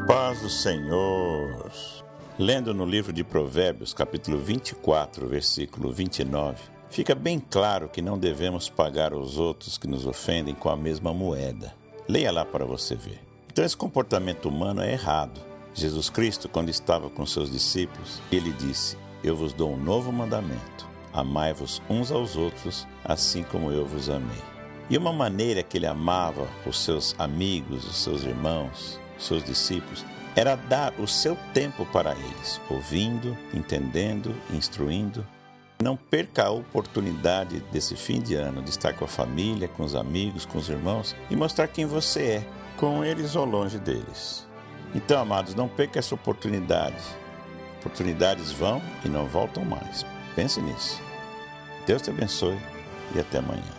Paz do Senhor. Lendo no livro de Provérbios, capítulo 24, versículo 29, fica bem claro que não devemos pagar aos outros que nos ofendem com a mesma moeda. Leia lá para você ver. Então esse comportamento humano é errado. Jesus Cristo, quando estava com seus discípulos, ele disse: "Eu vos dou um novo mandamento. Amai-vos uns aos outros, assim como eu vos amei." E uma maneira que ele amava os seus amigos, os seus irmãos, seus discípulos, era dar o seu tempo para eles, ouvindo, entendendo, instruindo. Não perca a oportunidade desse fim de ano de estar com a família, com os amigos, com os irmãos e mostrar quem você é, com eles ou longe deles. Então, amados, não perca essa oportunidade. Oportunidades vão e não voltam mais. Pense nisso. Deus te abençoe e até amanhã.